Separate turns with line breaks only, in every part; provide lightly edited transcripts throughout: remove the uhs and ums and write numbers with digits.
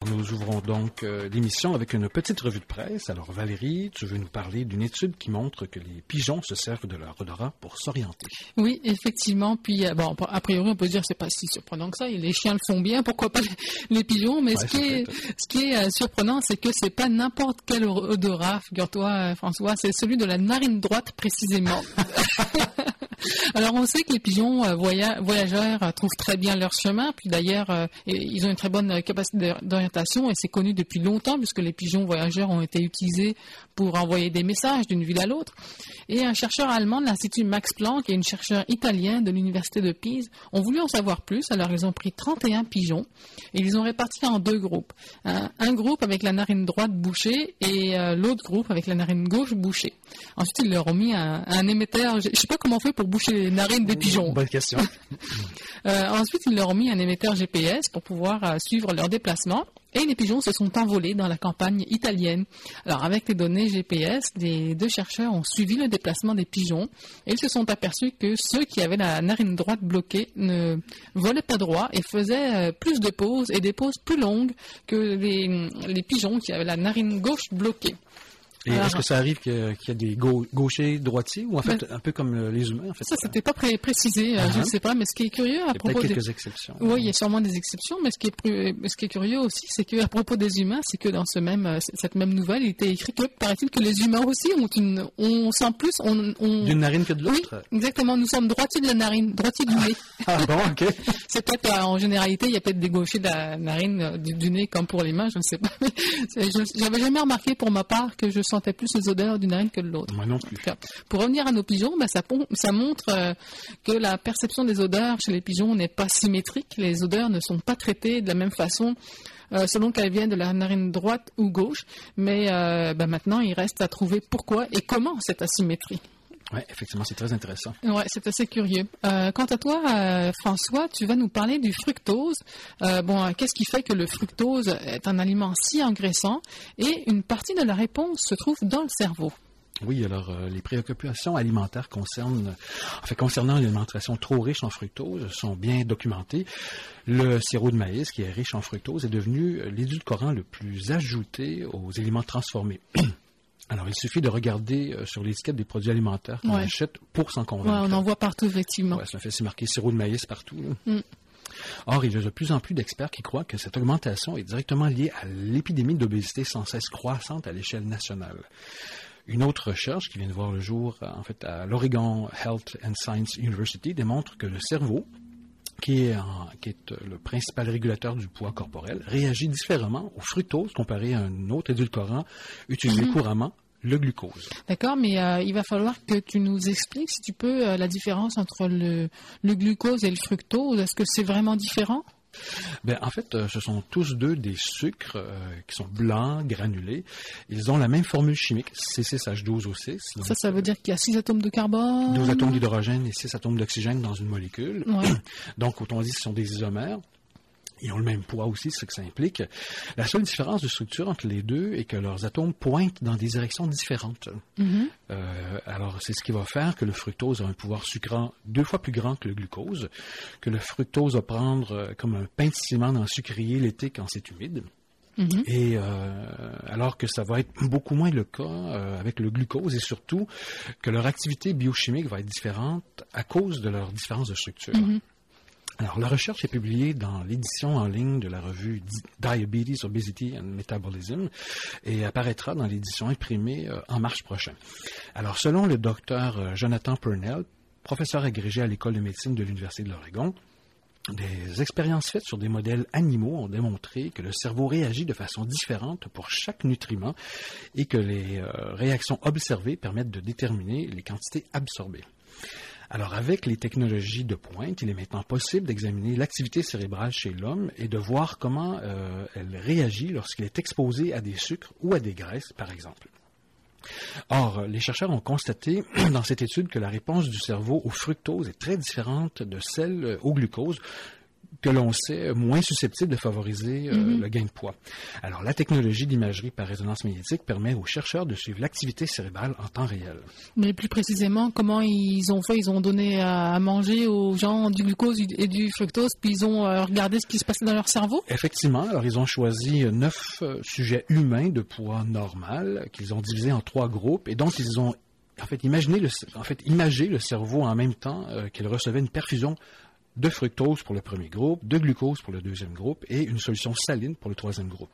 nous ouvrons donc l'émission avec une petite revue de presse. Alors Valérie, tu veux nous parler d'une étude qui montre que les pigeons se servent de leur odorat pour s'orienter.
Oui, effectivement. Puis, bon, a priori, on peut se dire que c'est pas si surprenant que ça. Les chiens le font bien, pourquoi pas les pigeons. Mais ce qui est surprenant, c'est que c'est pas n'importe quel odorat, figure-toi, François, c'est celui de la narine droite précisément. Alors, on sait que les pigeons voyageurs trouvent très bien leur chemin. Puis d'ailleurs, ils ont une très bonne capacité d'orientation et c'est connu depuis longtemps puisque les pigeons voyageurs ont été utilisés pour envoyer des messages d'une ville à l'autre. Et un chercheur allemand de l'Institut Max Planck et une chercheure italienne de l'Université de Pise ont voulu en savoir plus. Alors, ils ont pris 31 pigeons et ils les ont répartis en deux groupes. Un groupe avec la narine droite bouchée et l'autre groupe avec la narine gauche bouchée. Ensuite, ils leur ont mis un émetteur. Je ne sais pas comment on fait pour boucher les narines des pigeons.
Bonne question.
Ensuite, ils leur ont mis un émetteur GPS pour pouvoir suivre leur déplacement. Et les pigeons se sont envolés dans la campagne italienne. Alors, avec les données GPS, les deux chercheurs ont suivi le déplacement des pigeons et ils se sont aperçus que ceux qui avaient la narine droite bloquée ne volaient pas droit et faisaient plus de pauses et des pauses plus longues que les pigeons qui avaient la narine gauche bloquée.
Et alors, est-ce que ça arrive qu'il y a des gauchers, droitiers, ou en fait, un peu comme les humains, en fait?
Ça, c'était pas précisé, je ne sais pas, mais ce qui est curieux à propos
des... quelques exceptions.
Oui, il y a sûrement des exceptions, mais ce qui est curieux aussi, c'est qu'à propos des humains, c'est que dans cette même nouvelle, il était écrit que, paraît-il, que les humains aussi on sent plus,
d'une narine que de l'autre?
Oui, exactement, nous sommes droitiers de la narine, droitiers du nez.
Ah bon, ok.
C'est peut-être, en généralité, il y a peut-être des gauchers de la narine, du nez, comme pour les mains, je ne sais pas. J'avais jamais remarqué, pour ma part, que je sentais plus les odeurs d'une narine que de l'autre.
Moi non plus.
Pour revenir à nos pigeons, ça montre que la perception des odeurs chez les pigeons n'est pas symétrique. Les odeurs ne sont pas traitées de la même façon selon qu'elles viennent de la narine droite ou gauche. Mais maintenant, il reste à trouver pourquoi et comment cette asymétrie.
Oui, effectivement, c'est très intéressant.
Oui, c'est assez curieux. Quant à toi, François, tu vas nous parler du fructose. Qu'est-ce qui fait que le fructose est un aliment si engraissant? Et une partie de la réponse se trouve dans le cerveau.
Oui, alors les préoccupations alimentaires concernant l'alimentation trop riche en fructose sont bien documentées. Le sirop de maïs, qui est riche en fructose, est devenu l'édulcorant le plus ajouté aux aliments transformés. Alors, il suffit de regarder sur l'étiquette des produits alimentaires qu'on achète pour s'en convaincre.
Oui, on en voit partout, effectivement.
Oui, ça fait, c'est marqué sirop de maïs partout. Or, il y a de plus en plus d'experts qui croient que cette augmentation est directement liée à l'épidémie d'obésité sans cesse croissante à l'échelle nationale. Une autre recherche qui vient de voir le jour, à l'Oregon Health and Science University, démontre que le cerveau, qui est le principal régulateur du poids corporel, réagit différemment au fructose comparé à un autre édulcorant utilisé couramment, le glucose. D'accord, mais il va falloir que tu nous expliques, si tu peux, la différence entre le glucose et le fructose. Est-ce que c'est vraiment différent? En fait, ce sont tous deux des sucres qui sont blancs, granulés. Ils ont la même formule chimique, C6H12O6. Ça veut dire qu'il y a 6 atomes de carbone, 12 atomes d'hydrogène et 6 atomes d'oxygène dans une molécule. Ouais. Donc, autrement dit, ce sont des isomères. Ils ont le même poids aussi, c'est ce que ça implique. La seule différence de structure entre les deux est que leurs atomes pointent dans des directions différentes. Alors, c'est ce qui va faire que le fructose a un pouvoir sucrant 2 fois plus grand que le glucose, que le fructose va prendre comme un pain de ciment dans le sucrier l'été quand c'est humide. Et alors que ça va être beaucoup moins le cas avec le glucose et surtout que leur activité biochimique va être différente à cause de leur différence de structure. Alors, la recherche est publiée dans l'édition en ligne de la revue Diabetes, Obesity and Metabolism et apparaîtra dans l'édition imprimée en mars prochain. Alors, selon le docteur Jonathan Purnell, professeur agrégé à l'École de médecine de l'Université de l'Oregon, des expériences faites sur des modèles animaux ont démontré que le cerveau réagit de façon différente pour chaque nutriment et que les réactions observées permettent de déterminer les quantités absorbées. Alors, avec les technologies de pointe, il est maintenant possible d'examiner l'activité cérébrale chez l'homme et de voir comment elle réagit lorsqu'il est exposé à des sucres ou à des graisses, par exemple. Or, les chercheurs ont constaté dans cette étude que la réponse du cerveau au fructose est très différente de celle au glucose, que l'on sait, moins susceptibles de favoriser le gain de poids. Alors, la technologie d'imagerie par résonance magnétique permet aux chercheurs de suivre l'activité cérébrale en temps réel.
Mais plus précisément, comment ils ont fait? Ils ont donné à manger aux gens du glucose et du fructose, puis ils ont regardé ce qui se passait dans leur cerveau?
Effectivement. Alors, ils ont choisi 9 sujets humains de poids normal qu'ils ont divisés en 3 groupes et donc ils ont imagé le cerveau en même temps qu'il recevait une perfusion de fructose pour le premier groupe, de glucose pour le deuxième groupe et une solution saline pour le troisième groupe.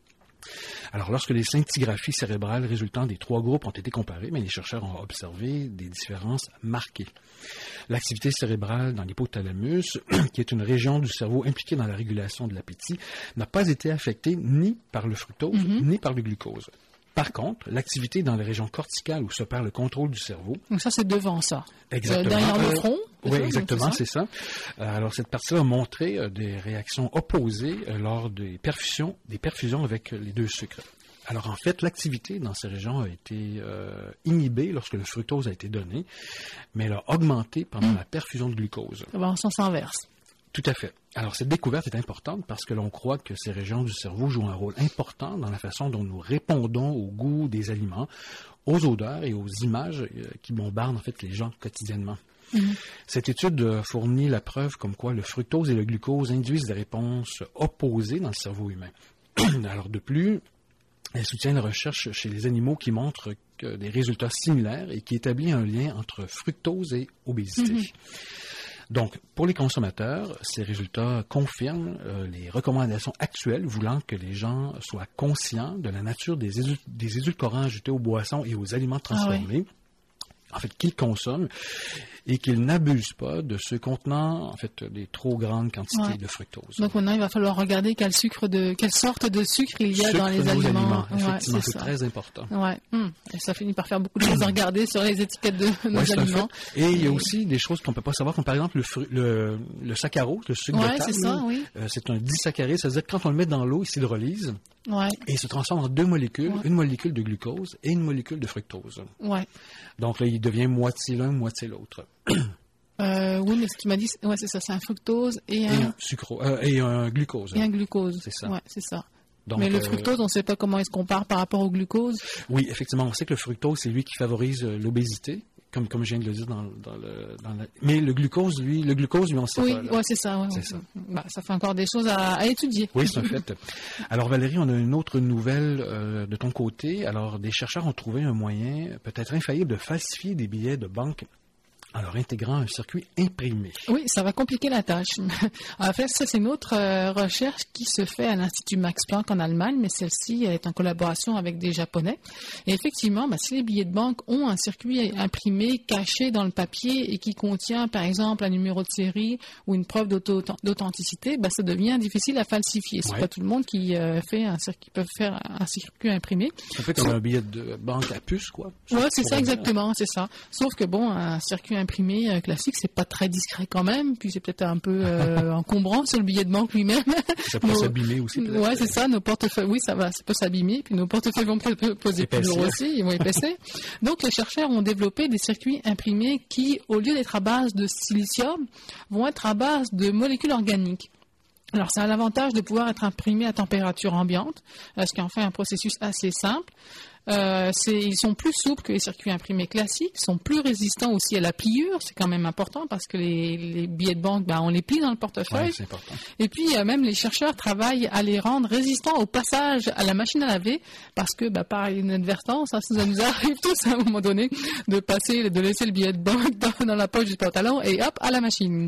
Alors, lorsque les scintigraphies cérébrales résultant des 3 groupes ont été comparées, les chercheurs ont observé des différences marquées. L'activité cérébrale dans l'hypothalamus, qui est une région du cerveau impliquée dans la régulation de l'appétit, n'a pas été affectée ni par le fructose ni par le glucose. Par contre, l'activité dans les régions corticales où s'opère le contrôle du cerveau...
Donc ça, c'est devant ça.
Exactement.
Derrière le front.
Oui, exactement, c'est ça. Alors, cette partie-là a montré des réactions opposées lors des perfusions avec les 2 sucres. Alors, en fait, l'activité dans ces régions a été inhibée lorsque le fructose a été donné, mais elle a augmenté pendant la perfusion de glucose.
Ça va en sens inverse.
Tout à fait. Alors, cette découverte est importante parce que l'on croit que ces régions du cerveau jouent un rôle important dans la façon dont nous répondons au goût des aliments, aux odeurs et aux images qui bombardent en fait les gens quotidiennement. Cette étude fournit la preuve comme quoi le fructose et le glucose induisent des réponses opposées dans le cerveau humain. Alors, de plus, elle soutient la recherche chez les animaux qui montrent des résultats similaires et qui établit un lien entre fructose et obésité. Donc, pour les consommateurs, ces résultats confirment les recommandations actuelles voulant que les gens soient conscients de la nature des édulcorants ajoutés aux boissons et aux aliments transformés. En fait, qu'ils consomment et qu'ils n'abusent pas de ceux contenant en fait des trop grandes quantités de fructose.
Donc maintenant, il va falloir regarder quelle sorte de sucre il y a dans les aliments.
Effectivement, c'est très important.
Ouais. Et ça finit par faire beaucoup de choses à regarder sur les étiquettes de nos aliments.
Et il y a aussi des choses qu'on ne peut pas savoir, comme par exemple le saccharose, le sucre de table.
C'est ça, oui.
C'est un disaccharide, ça veut dire que quand on le met dans l'eau, il s'hydrolyse. Et il se transforme en 2 molécules, une molécule de glucose et une molécule de fructose. Donc là, il devient moitié l'un, moitié l'autre.
Oui, mais ce qu'il m'a dit, c'est ça, c'est un fructose et
un glucose.
Et un glucose.
C'est ça.
Ouais, c'est ça.
Donc,
mais le fructose, on ne sait pas comment il se compare par rapport au glucose.
Oui, effectivement, on sait que le fructose, c'est lui qui favorise l'obésité. Comme je viens de le dire mais le glucose, lui, on sait pas.
Oui, c'est ça.
C'est ça.
Ça fait encore des choses à étudier.
Oui, c'est un fait. Alors, Valérie, on a une autre nouvelle de ton côté. Alors, des chercheurs ont trouvé un moyen, peut-être infaillible, de falsifier des billets de banque en leur intégrant un circuit imprimé.
Oui, ça va compliquer la tâche. En fait, ça, c'est une autre recherche qui se fait à l'Institut Max Planck en Allemagne, mais celle-ci elle est en collaboration avec des Japonais. Et effectivement, si les billets de banque ont un circuit imprimé caché dans le papier et qui contient, par exemple, un numéro de série ou une preuve d'authenticité, ça devient difficile à falsifier. C'est pas tout le monde qui peut faire un circuit imprimé.
Ça peut être un billet de banque à puce, quoi.
Oui, c'est ça, exactement, c'est ça. Sauf que, un circuit imprimé classique, c'est pas très discret quand même, puis c'est peut-être un peu encombrant sur le billet de banque lui-même.
Ça peut s'abîmer aussi.
Oui, c'est ça, nos portefeuilles, ça peut s'abîmer, puis nos portefeuilles vont poser plus lourd aussi, ils vont épaissir. Donc, les chercheurs ont développé des circuits imprimés qui, au lieu d'être à base de silicium, vont être à base de molécules organiques. Alors, ça a l'avantage de pouvoir être imprimé à température ambiante, ce qui en fait un processus assez simple. Ils sont plus souples que les circuits imprimés classiques, sont plus résistants aussi à la pliure, c'est quand même important parce que les billets de banque, on les plie dans le portefeuille.
Ouais, c'est important.
Et puis même les chercheurs travaillent à les rendre résistants au passage à la machine à laver parce que par inadvertance, ça nous arrive tous à un moment donné de laisser le billet de banque dans la poche du pantalon et hop à la machine.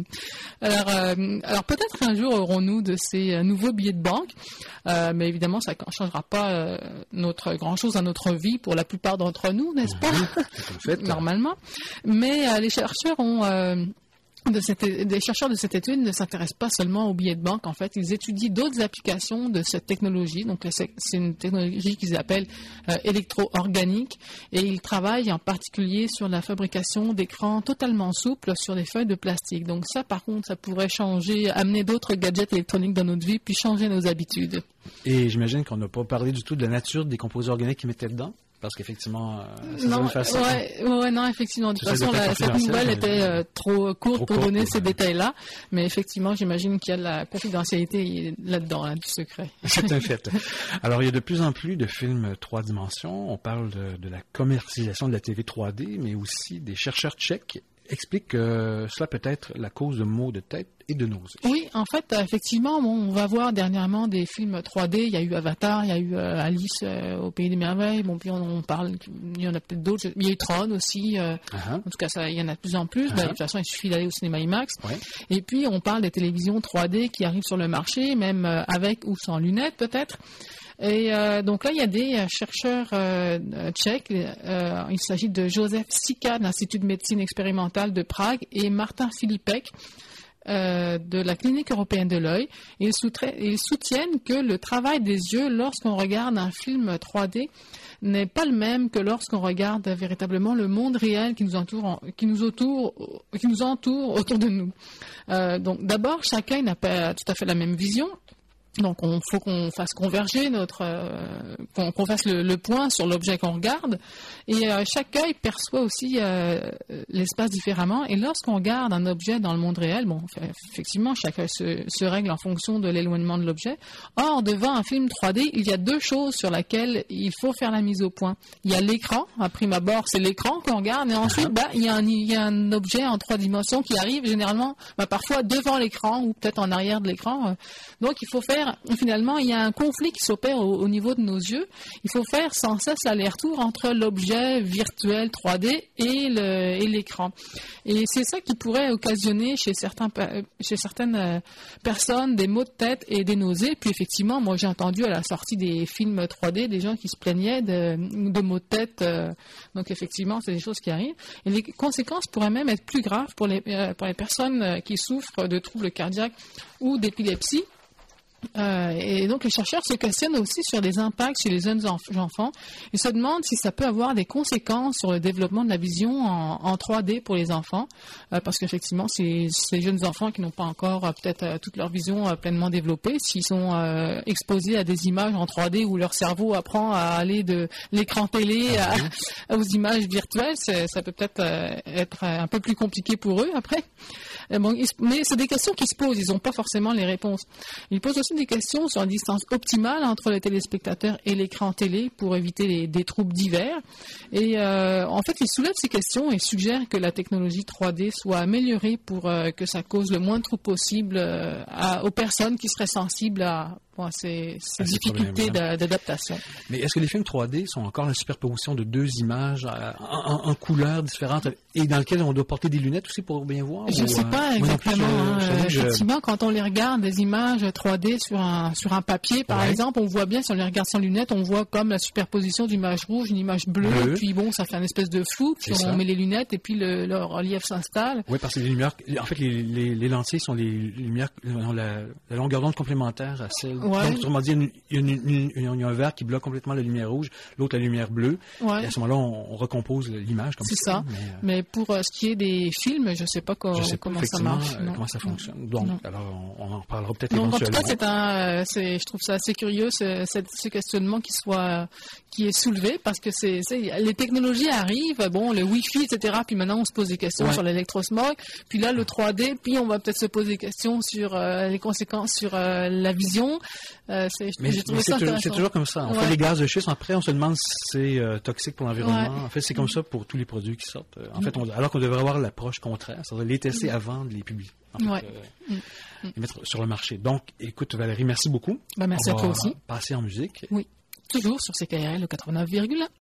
Alors peut-être un jour aurons-nous de ces nouveaux billets de banque, mais évidemment ça ne changera pas grand-chose à notre vie pour la plupart d'entre nous, n'est-ce pas? Normalement. Mais les chercheurs des chercheurs de cette étude ne s'intéressent pas seulement aux billets de banque. En fait, ils étudient d'autres applications de cette technologie. Donc, c'est une technologie qu'ils appellent électro-organique. Et ils travaillent en particulier sur la fabrication d'écrans totalement souples sur des feuilles de plastique. Donc, ça, par contre, ça pourrait amener d'autres gadgets électroniques dans notre vie, puis changer nos habitudes.
Et j'imagine qu'on n'a pas parlé du tout de la nature des composés organiques qu'ils mettaient dedans? Parce qu'effectivement, ça
non,
faire ça.
Non, effectivement. De toute façon, cette nouvelle était trop courte pour donner ces détails-là. Mais effectivement, j'imagine qu'il y a de la confidentialité là-dedans, du secret.
C'est un fait. Alors, il y a de plus en plus de films 3 dimensions. On parle de la commercialisation de la TV 3D, mais aussi des chercheurs tchèques expliquent que cela peut être la cause de maux de tête et de nausées.
Oui, en fait, effectivement, on va voir dernièrement des films 3D. Il y a eu Avatar, il y a eu Alice au Pays des Merveilles. Bon, puis on parle, il y en a peut-être d'autres. Il y a eu Tron aussi. En tout cas, il y en a de plus en plus. De toute façon, il suffit d'aller au cinéma IMAX. Ouais. Et puis, on parle des télévisions 3D qui arrivent sur le marché, même avec ou sans lunettes peut-être. Et donc là, il y a des chercheurs tchèques. Il s'agit de Josef Sika de l'Institut de médecine expérimentale de Prague et Martin Filipek de la Clinique européenne de l'œil. Ils soutiennent que le travail des yeux lorsqu'on regarde un film 3D n'est pas le même que lorsqu'on regarde véritablement le monde réel qui nous entoure autour de nous. Donc d'abord, chacun n'a pas tout à fait la même vision. Donc, il faut qu'on fasse converger qu'on fasse le point sur l'objet qu'on regarde. Et chaque œil perçoit aussi l'espace différemment. Et lorsqu'on regarde un objet dans le monde réel, bon, effectivement, chaque œil se règle en fonction de l'éloignement de l'objet. Or, devant un film 3D, il y a deux choses sur lesquelles il faut faire la mise au point. Il y a l'écran. À prime abord, c'est l'écran qu'on regarde. Et ensuite, il y a un objet en 3 dimensions qui arrive généralement, parfois devant l'écran ou peut-être en arrière de l'écran. Donc, il faut faire finalement, il y a un conflit qui s'opère au niveau de nos yeux. Il faut faire sans cesse l'aller-retour entre l'objet virtuel 3D et l'écran. Et c'est ça qui pourrait occasionner chez certaines personnes des maux de tête et des nausées. Puis effectivement, moi j'ai entendu à la sortie des films 3D des gens qui se plaignaient de maux de tête. Donc effectivement, c'est des choses qui arrivent. Et les conséquences pourraient même être plus graves pour les personnes qui souffrent de troubles cardiaques ou d'épilepsie. Et donc les chercheurs se questionnent aussi sur les impacts chez les jeunes enfants. Ils se demandent si ça peut avoir des conséquences sur le développement de la vision en 3D pour les enfants, parce qu'effectivement ces jeunes enfants qui n'ont pas encore peut-être toute leur vision pleinement développée, s'ils sont exposés à des images en 3D où leur cerveau apprend à aller de l'écran télé aux images virtuelles, ça peut peut-être être un peu plus compliqué pour eux après. Bon, mais c'est des questions qui se posent, ils n'ont pas forcément les réponses. Ils posent aussi des questions sur la distance optimale entre les téléspectateurs et l'écran télé pour éviter des troubles divers. Et en fait, ils soulèvent ces questions et suggèrent que la technologie 3D soit améliorée pour que ça cause le moins de troubles possible aux personnes qui seraient sensibles à ces difficultés d'adaptation.
Mais est-ce que les films 3D sont encore la superposition de deux images en couleurs différentes et dans lesquelles on doit porter des lunettes aussi pour bien voir?
Je ne sais pas exactement. Effectivement, quand on les regarde, des images 3D sur un papier, par exemple, on voit bien, si on les regarde sans lunettes, on voit comme la superposition d'image rouge, une image bleue, puis bon, ça fait une espèce de flou, puis on met les lunettes et puis le relief s'installe. Oui, parce que les lumières, en fait, les lentilles sont les lumières, la longueur d'onde complémentaire à celle. Ouais. Donc, autrement dit, il y a un verre qui bloque complètement la lumière rouge, l'autre la lumière bleue. Ouais. Et à ce moment-là, on recompose l'image comme ça. C'est ça. Mais pour ce qui est des films, je ne sais pas comment ça marche.
Comment ça fonctionne. Donc, alors, on en parlera peut-être éventuellement.
En tout cas, je trouve ça assez curieux, ce questionnement qui est soulevé, parce que les technologies arrivent, bon, le Wi-Fi, etc. Puis maintenant, on se pose des questions sur l'électrosmog. Puis là, le 3D. Puis on va peut-être se poser des questions sur les conséquences sur la vision.
C'est toujours comme ça. On fait les gaz de schiste, après on se demande si c'est toxique pour l'environnement. Ouais. En fait, c'est comme ça pour tous les produits qui sortent. En fait, alors qu'on devrait avoir l'approche contraire, c'est-à-dire les tester avant de les publier. En fait, les mettre sur le marché. Donc, écoute Valérie, merci beaucoup.
Merci à toi aussi.
Passer en musique.
Oui, toujours sur CKRL 89,1.